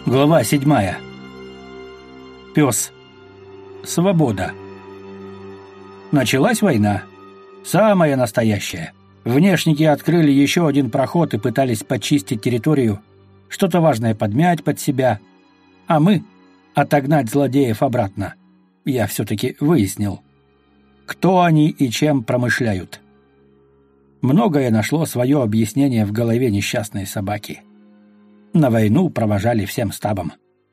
Глава 7. Пес. Свобода. Началась война. Самая настоящая. Внешники открыли еще один проход и пытались почистить территорию, что-то важное подмять под себя, а мы — отогнать злодеев обратно. Я все-таки выяснил, кто они и чем промышляют. Многое нашло свое объяснение в голове несчастной собаки. На войну провожали всем стабом.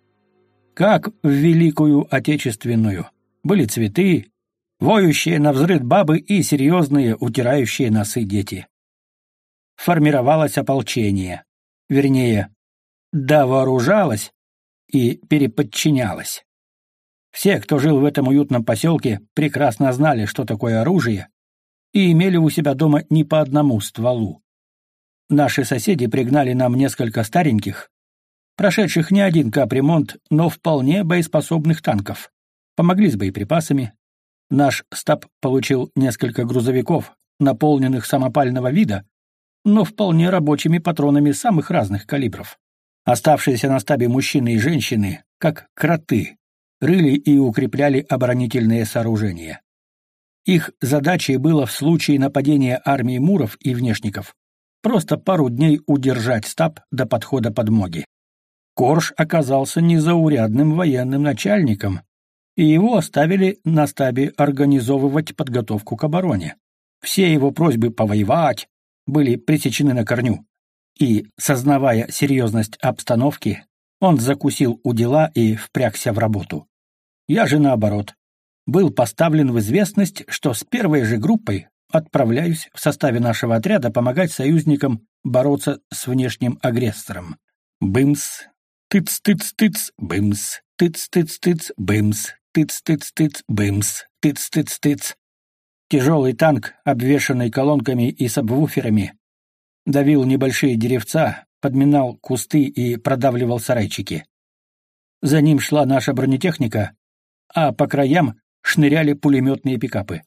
Как в Великую Отечественную. Были цветы, воющие навзрыд бабы и серьезные, утирающие носы дети. Формировалось ополчение. Вернее, довооружалось и переподчинялось. Все, кто жил в этом уютном поселке, прекрасно знали, что такое оружие, и имели у себя дома не по одному стволу. Наши соседи пригнали нам несколько стареньких, прошедших не один капремонт, но вполне боеспособных танков. Помогли с боеприпасами. Наш стаб получил несколько грузовиков, наполненных самопального вида, но вполне рабочими патронами самых разных калибров. Оставшиеся на стабе мужчины и женщины, как кроты, рыли и укрепляли оборонительные сооружения. Их задачей было в случае нападения армии муров и внешников просто пару дней удержать стаб до подхода подмоги. Корж оказался незаурядным военным начальником, и его оставили на стабе организовывать подготовку к обороне. Все его просьбы повоевать были пресечены на корню, и, сознавая серьезность обстановки, он закусил у дела и впрягся в работу. Я же, наоборот, был поставлен в известность, что с первой же группой отправляюсь в составе нашего отряда помогать союзникам бороться с внешним агрессором. Бымс, тыц-тыц-тыц, бымс, тыц-тыц-тыц, бымс, тыц-тыц-тыц, бымс, тыц-тыц-тыц. Тяжелый танк, обвешанный колонками и сабвуферами, давил небольшие деревца, подминал кусты и продавливал сарайчики. За ним шла наша бронетехника, а по краям шныряли пулеметные пикапы.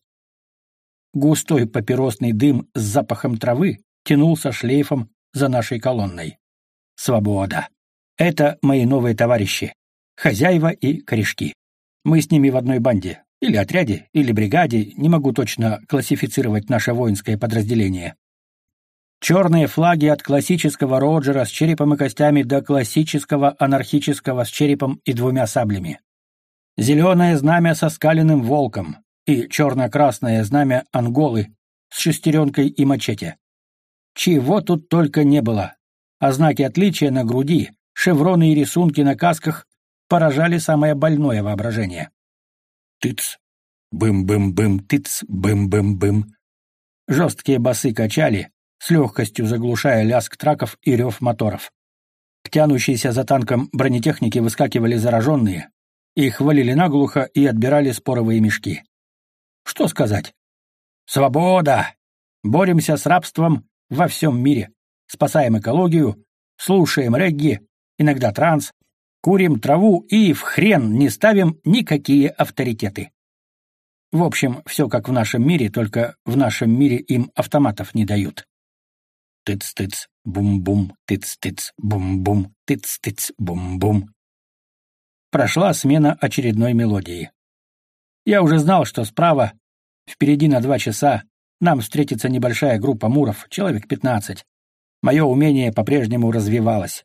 Густой папиросный дым с запахом травы тянулся шлейфом за нашей колонной. Свобода. Это мои новые товарищи, хозяева и корешки. Мы с ними в одной банде, или отряде, или бригаде, не могу точно классифицировать наше воинское подразделение. Черные флаги от классического Роджера с черепом и костями до классического анархического с черепом и двумя саблями. Зеленое знамя со скаленным волком и черно-красное знамя Анголы с шестеренкой и мачете. Чего тут только не было, а знаки отличия на груди, шевроны и рисунки на касках поражали самое больное воображение. Тыц, бым-бым-бым, тыц, бым-бым-бым. Жесткие басы качали, с легкостью заглушая лязг траков и рев моторов. К тянущейся за танком бронетехники выскакивали зараженные, их валили наглухо и отбирали споровые мешки. Что сказать? Свобода! Боремся с рабством во всем мире, спасаем экологию, слушаем регги, иногда транс, курим траву и в хрен не ставим никакие авторитеты. В общем, все как в нашем мире, только в нашем мире им автоматов не дают. Тыц-тыц, бум-бум, тыц-тыц, бум-бум, тыц-тыц, бум-бум. Прошла смена очередной мелодии. Я уже знал, что справа, впереди на 2 часа, нам встретится небольшая группа муров, человек 15. Мое умение по-прежнему развивалось.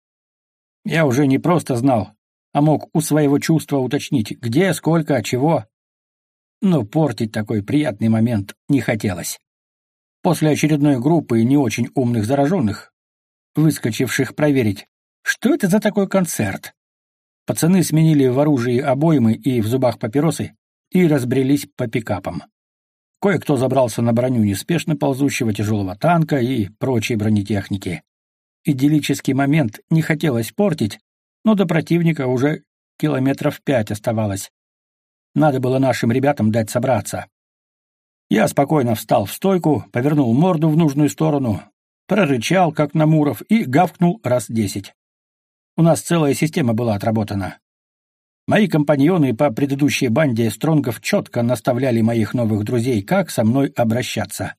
Я уже не просто знал, а мог у своего чувства уточнить, где, сколько, чего. Но портить такой приятный момент не хотелось. После очередной группы не очень умных зараженных, выскочивших проверить, что это за такой концерт, пацаны сменили в оружии обоймы и в зубах папиросы и разбрелись по пикапам. Кое-кто забрался на броню неспешно ползущего тяжелого танка и прочей бронетехники. Идиллический момент не хотелось портить, но до противника уже 5 километров оставалось. Надо было нашим ребятам дать собраться. Я спокойно встал в стойку, повернул морду в нужную сторону, прорычал, как на муров, и гавкнул раз 10. У нас целая система была отработана. Мои компаньоны по предыдущей банде Стронгов четко наставляли моих новых друзей, как со мной обращаться.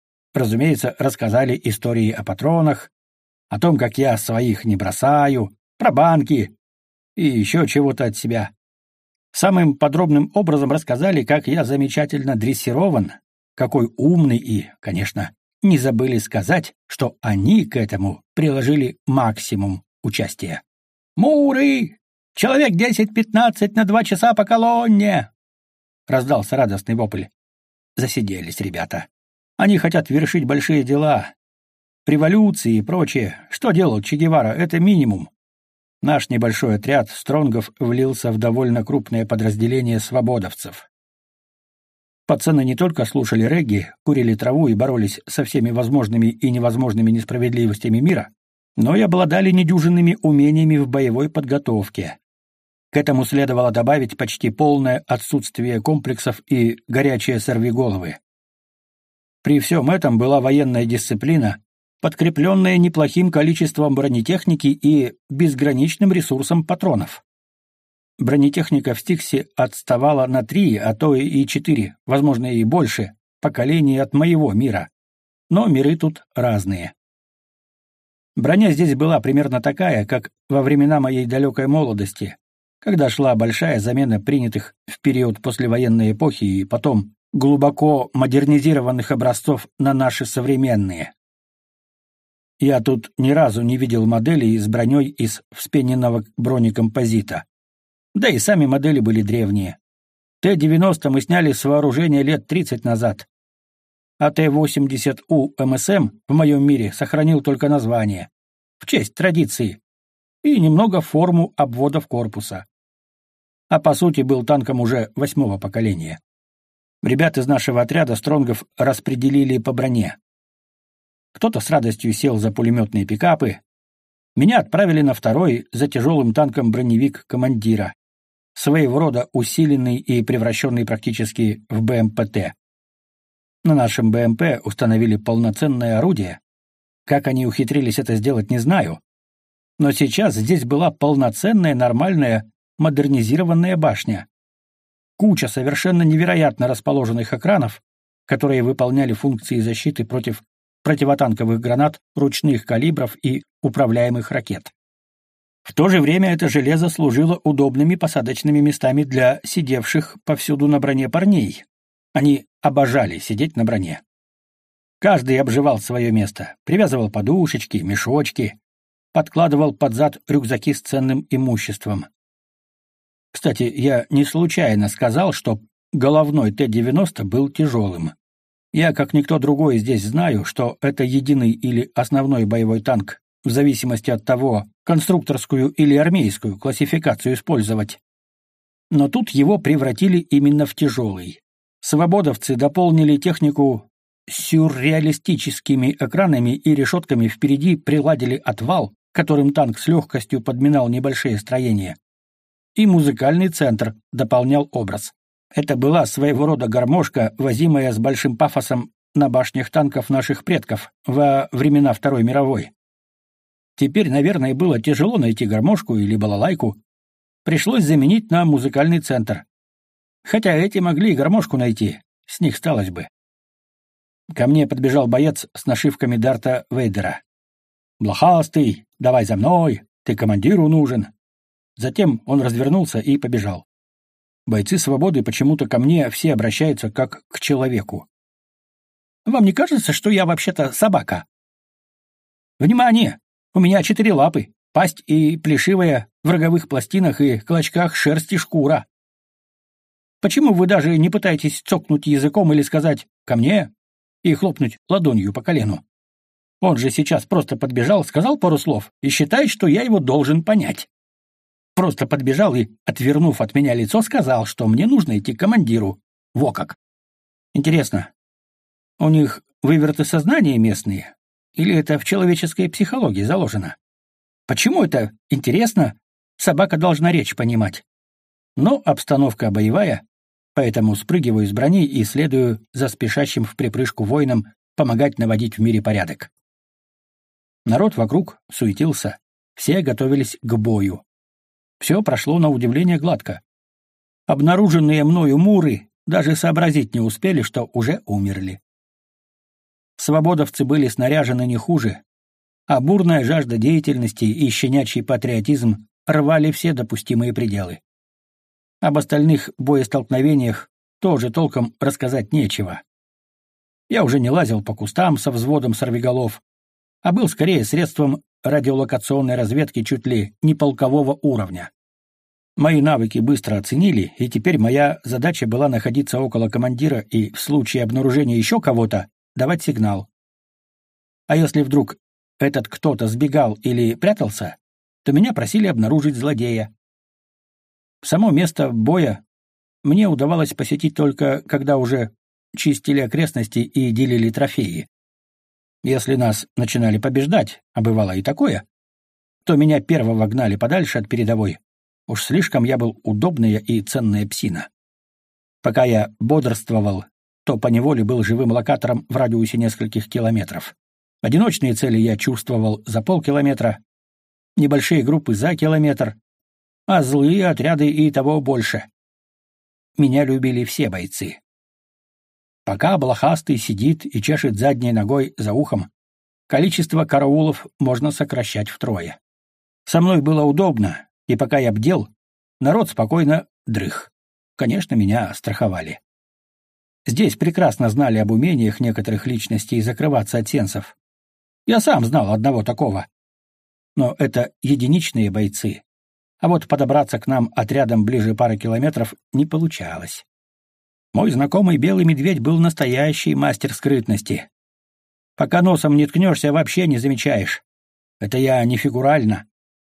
Разумеется, рассказали истории о патронах, о том, как я своих не бросаю, про банки и еще чего-то от себя. Самым подробным образом рассказали, как я замечательно дрессирован, какой умный и, конечно, не забыли сказать, что они к этому приложили максимум участия. «Муры! Человек 10-15 на 2 часа по колонне!» — раздался радостный вопль. Засиделись ребята. Они хотят вершить большие дела. Революции и прочее. Что делал Че Гевара, это минимум. Наш небольшой отряд стронгов влился в довольно крупное подразделение свободовцев. Пацаны не только слушали регги, курили траву и боролись со всеми возможными и невозможными несправедливостями мира, но и обладали недюжинными умениями в боевой подготовке. К этому следовало добавить почти полное отсутствие комплексов и горячие сорвиголовы. При всем этом была военная дисциплина, подкрепленная неплохим количеством бронетехники и безграничным ресурсом патронов. Бронетехника в Стиксе отставала на 3, а то и 4, возможно и больше, поколений от моего мира. Но миры тут разные. Броня здесь была примерно такая, как во времена моей далекой молодости, когда шла большая замена принятых в период послевоенной эпохи и потом глубоко модернизированных образцов на наши современные. Я тут ни разу не видел моделей с броней из вспененного бронекомпозита. Да и сами модели были древние. Т-90 мы сняли с вооружения лет 30 назад. А Т-80У МСМ в моем мире сохранил только название, в честь традиции, и немного форму обводов корпуса. А по сути был танком уже 8-го поколения. Ребят из нашего отряда стронгов распределили по броне. Кто-то с радостью сел за пулеметные пикапы. Меня отправили на 2-й за тяжелым танком броневик командира, своего рода усиленный и превращенный практически в БМПТ. На нашем БМП установили полноценное орудие. Как они ухитрились это сделать, не знаю. Но сейчас здесь была полноценная, нормальная, модернизированная башня. Куча совершенно невероятно расположенных экранов, которые выполняли функции защиты против противотанковых гранат, ручных калибров и управляемых ракет. В то же время это железо служило удобными посадочными местами для сидевших повсюду на броне парней. Они обожали сидеть на броне. Каждый обживал свое место, привязывал подушечки, мешочки, подкладывал под зад рюкзаки с ценным имуществом. Кстати, я не случайно сказал, что головной Т-90 был тяжелым. Я, как никто другой, здесь знаю, что это единый или основной боевой танк, в зависимости от того, конструкторскую или армейскую классификацию использовать. Но тут его превратили именно в тяжелый. Свободовцы дополнили технику сюрреалистическими экранами и решетками, впереди приладили отвал, которым танк с легкостью подминал небольшие строения. И музыкальный центр дополнял образ. Это была своего рода гармошка, возимая с большим пафосом на башнях танков наших предков во времена Второй мировой. Теперь, наверное, было тяжело найти гармошку или балалайку. Пришлось заменить на музыкальный центр. Хотя эти могли и гармошку найти, с них сталось бы. Ко мне подбежал боец с нашивками Дарта Вейдера. «Блохастый, давай за мной, ты командиру нужен». Затем он развернулся и побежал. Бойцы свободы почему-то ко мне все обращаются как к человеку. «Вам не кажется, что я вообще-то собака?» «Внимание! У меня 4 лапы, пасть и плешивая в роговых пластинах и клочках шерсти шкура. Почему вы даже не пытаетесь цокнуть языком или сказать «ко мне» и хлопнуть ладонью по колену? Он же сейчас просто подбежал, сказал пару слов и считает, что я его должен понять. Просто подбежал и, отвернув от меня лицо, сказал, что мне нужно идти к командиру. Во как! Интересно, у них выверты сознания местные? Или это в человеческой психологии заложено? Почему это, интересно, собака должна речь понимать? Но обстановка боевая, поэтому спрыгиваю с брони и следую за спешащим в припрыжку воинам помогать наводить в мире порядок. Народ вокруг суетился, все готовились к бою. Все прошло на удивление гладко. Обнаруженные мною муры даже сообразить не успели, что уже умерли. Свободовцы были снаряжены не хуже. а бурная жажда деятельности и щенячий патриотизм рвали все допустимые пределы. Об остальных боестолкновениях тоже толком рассказать нечего. Я уже не лазил по кустам со взводом сорвиголов, а был скорее средством радиолокационной разведки чуть ли не полкового уровня. Мои навыки быстро оценили, и теперь моя задача была находиться около командира и в случае обнаружения еще кого-то давать сигнал. А если вдруг этот кто-то сбегал или прятался, то меня просили обнаружить злодея. Само место боя мне удавалось посетить только когда уже чистили окрестности и делили трофеи. Если нас начинали побеждать, а бывало и такое, то меня первого гнали подальше от передовой. Уж слишком я был удобная и ценная псина. Пока я бодрствовал, то поневоле был живым локатором в радиусе нескольких километров. Одиночные цели я чувствовал за полкилометра, небольшие группы за километр, а злые отряды и того больше. Меня любили все бойцы. Пока блохастый сидит и чешет задней ногой за ухом, количество караулов можно сокращать втрое. Со мной было удобно, и пока я бдел, народ спокойно дрых. Конечно, меня страховали. Здесь прекрасно знали об умениях некоторых личностей закрываться от сенсов. Я сам знал одного такого. Но это единичные бойцы. А вот подобраться к нам отрядом ближе пары километров не получалось. Мой знакомый белый медведь был настоящий мастер скрытности. Пока носом не ткнешься, вообще не замечаешь. Это я не фигурально.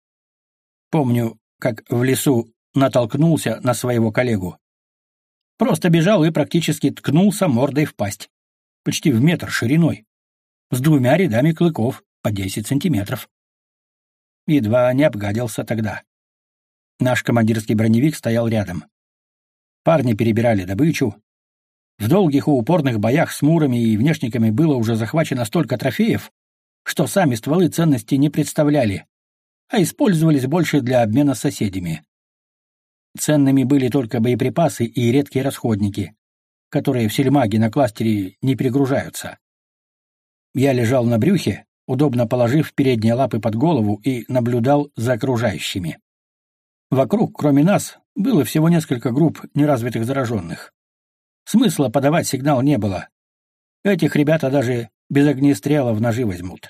Помню, как в лесу натолкнулся на своего коллегу. Просто бежал и практически ткнулся мордой в пасть. Почти в метр шириной. С 2 рядами клыков по 10 сантиметров. Едва не обгадился тогда. Наш командирский броневик стоял рядом. Парни перебирали добычу. В долгих и упорных боях с мурами и внешниками было уже захвачено столько трофеев, что сами стволы ценности не представляли, а использовались больше для обмена с соседями. Ценными были только боеприпасы и редкие расходники, которые в сельмаге на кластере не перегружаются. Я лежал на брюхе, удобно положив передние лапы под голову, и наблюдал за окружающими. Вокруг, кроме нас, было всего несколько групп неразвитых зараженных. Смысла подавать сигнал не было. Этих ребята даже без огнестрела в ножи возьмут.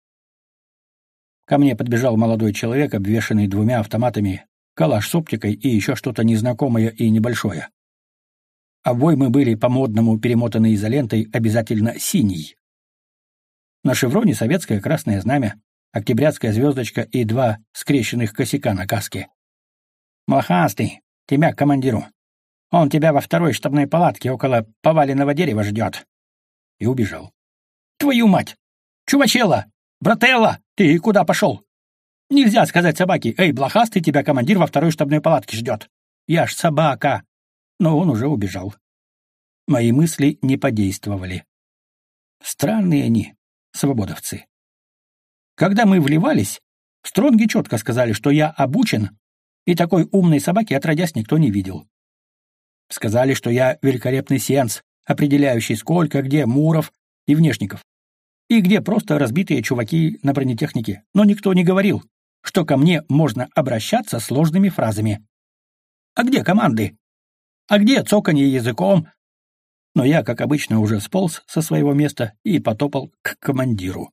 Ко мне подбежал молодой человек, обвешанный 2 автоматами, калаш с оптикой и еще что-то незнакомое и небольшое. Обоймы были по-модному перемотаны изолентой, обязательно синий. На шевроне советское красное знамя, октябрятская звездочка и 2 скрещенных косяка на каске. «Блохастый, тебя к командиру. Он тебя во 2-й штабной палатке около поваленного дерева ждет». И убежал. «Твою мать! Чувачела! Брателла! Ты куда пошел? Нельзя сказать собаке: «Эй, блохастый, тебя командир во 2-й штабной палатке ждет». Я ж собака. Но он уже убежал. Мои мысли не подействовали. Странные они, свободовцы. Когда мы вливались, стронги четко сказали, что я обучен, и такой умной собаки отродясь никто не видел. Сказали, что я великолепный сеанс, определяющий сколько, где муров и внешников, и где просто разбитые чуваки на бронетехнике, но никто не говорил, что ко мне можно обращаться сложными фразами. А где команды? А где цоканье языком? Но я, как обычно, уже сполз со своего места и потопал к командиру.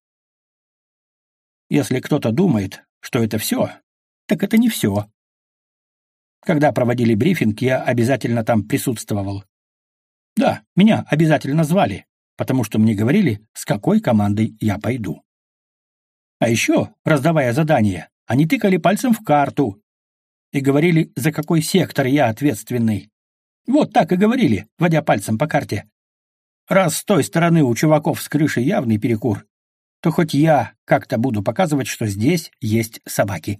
Если кто-то думает, что это все, так это не все. Когда проводили брифинг, я обязательно там присутствовал. Да, меня обязательно звали, потому что мне говорили, с какой командой я пойду. А еще, раздавая задания, они тыкали пальцем в карту и говорили, за какой сектор я ответственный. Вот так и говорили, водя пальцем по карте. Раз с той стороны у чуваков с крыши явный перекур, то хоть я как-то буду показывать, что здесь есть собаки.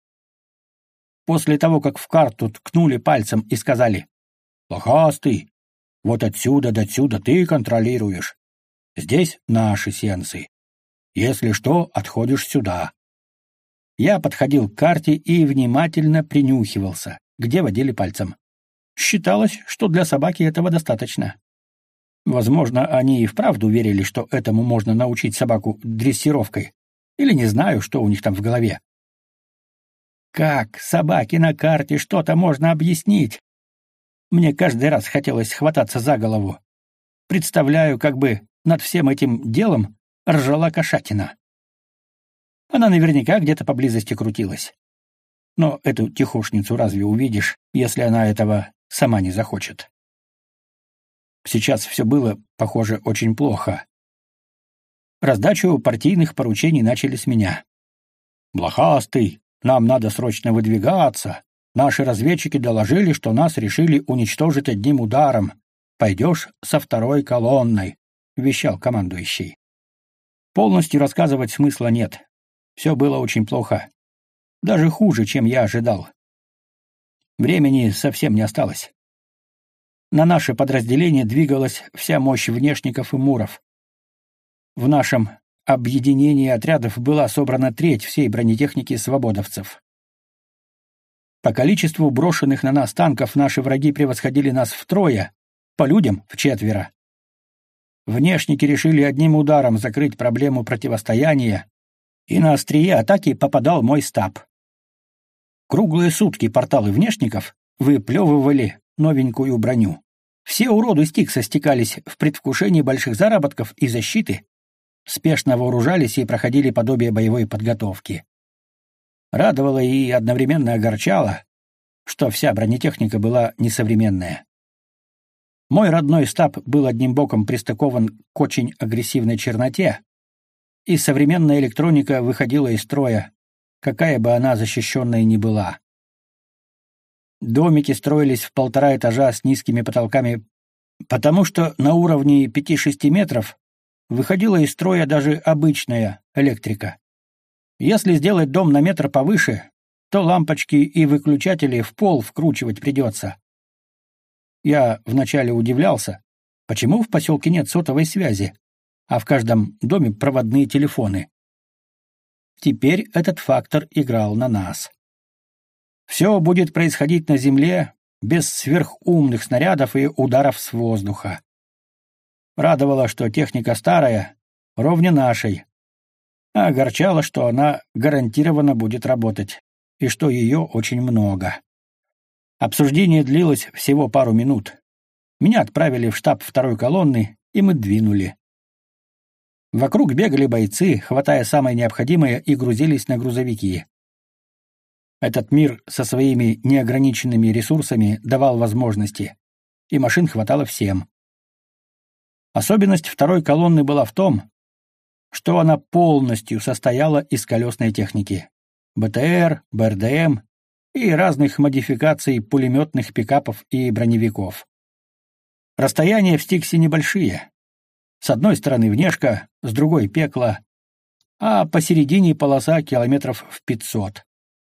После того, как в карту ткнули пальцем и сказали: «Блохастый, вот отсюда до отсюда ты контролируешь. Здесь наши сеансы. Если что, отходишь сюда». Я подходил к карте и внимательно принюхивался, где водили пальцем. Считалось, что для собаки этого достаточно. Возможно, они и вправду верили, что этому можно научить собаку дрессировкой. Или не знаю, что у них там в голове. Как собаке на карте что-то можно объяснить? Мне каждый раз хотелось хвататься за голову. Представляю, как бы над всем этим делом ржала кошатина. Она наверняка где-то поблизости крутилась. Но эту тихушницу разве увидишь, если она этого сама не захочет? Сейчас все было, похоже, очень плохо. Раздачу партийных поручений начали с меня. «Блохастый, нам надо срочно выдвигаться. Наши разведчики доложили, что нас решили уничтожить одним ударом. Пойдешь со второй колонной», — вещал командующий. Полностью рассказывать смысла нет. Все было очень плохо. Даже хуже, чем я ожидал. Времени совсем не осталось. На наше подразделение двигалась вся мощь внешников и муров. В нашем объединении отрядов была собрана треть всей бронетехники свободовцев. По количеству брошенных на нас танков наши враги превосходили нас втрое, по людям — вчетверо. Внешники решили одним ударом закрыть проблему противостояния, и на острие атаки попадал мой стаб. Круглые сутки порталы внешников выплевывали новенькую броню. Все уроды Стикса стекались в предвкушении больших заработков и защиты, спешно вооружались и проходили подобие боевой подготовки. Радовало и одновременно огорчало, что вся бронетехника была несовременная. Мой родной стаб был одним боком пристыкован к очень агрессивной черноте, и современная электроника выходила из строя, какая бы она защищенная ни была. Домики строились в 1,5 этажа с низкими потолками, потому что на уровне 5-6 метров выходила из строя даже обычная электрика. Если сделать дом на метр повыше, то лампочки и выключатели в пол вкручивать придется. Я вначале удивлялся, почему в поселке нет сотовой связи, а в каждом доме проводные телефоны. Теперь этот фактор играл на нас. Все будет происходить на земле без сверхумных снарядов и ударов с воздуха. Радовало, что техника старая, ровня нашей, а огорчало, что она гарантированно будет работать, и что ее очень много. Обсуждение длилось всего пару минут. Меня отправили в штаб второй колонны, и мы двинули. Вокруг бегали бойцы, хватая самое необходимое, и грузились на грузовики. Этот мир со своими неограниченными ресурсами давал возможности, и машин хватало всем. Особенность второй колонны была в том, что она полностью состояла из колесной техники — БТР, БРДМ и разных модификаций пулеметных пикапов и броневиков. Расстояния в Стиксе небольшие. С одной стороны внешка, с другой — пекло, а посередине полоса километров в 500.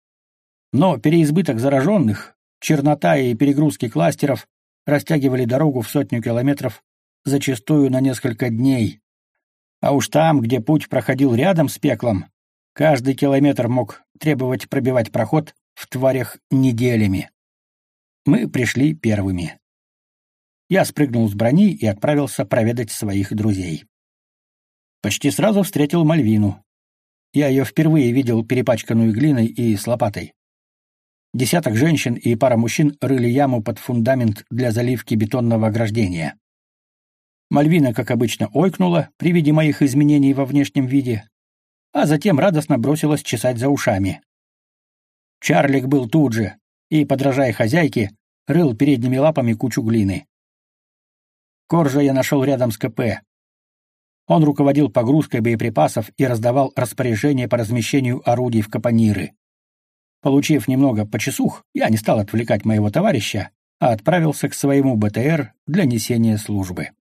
Но переизбыток зараженных, чернота и перегрузки кластеров растягивали дорогу в 100 километров, зачастую на несколько дней. А уж там, где путь проходил рядом с пеклом, каждый километр мог требовать пробивать проход в тварях неделями. Мы пришли первыми. Я спрыгнул с брони и отправился проведать своих друзей. Почти сразу встретил Мальвину. Я ее впервые видел перепачканную глиной и с лопатой. Десяток женщин и пара мужчин рыли яму под фундамент для заливки бетонного ограждения. Мальвина, как обычно, ойкнула при виде моих изменений во внешнем виде, а затем радостно бросилась чесать за ушами. Чарлик был тут же и, подражая хозяйке, рыл передними лапами кучу глины. Коржа я нашел рядом с КП. Он руководил погрузкой боеприпасов и раздавал распоряжения по размещению орудий в капониры. Получив немного почесух, я не стал отвлекать моего товарища, а отправился к своему БТР для несения службы.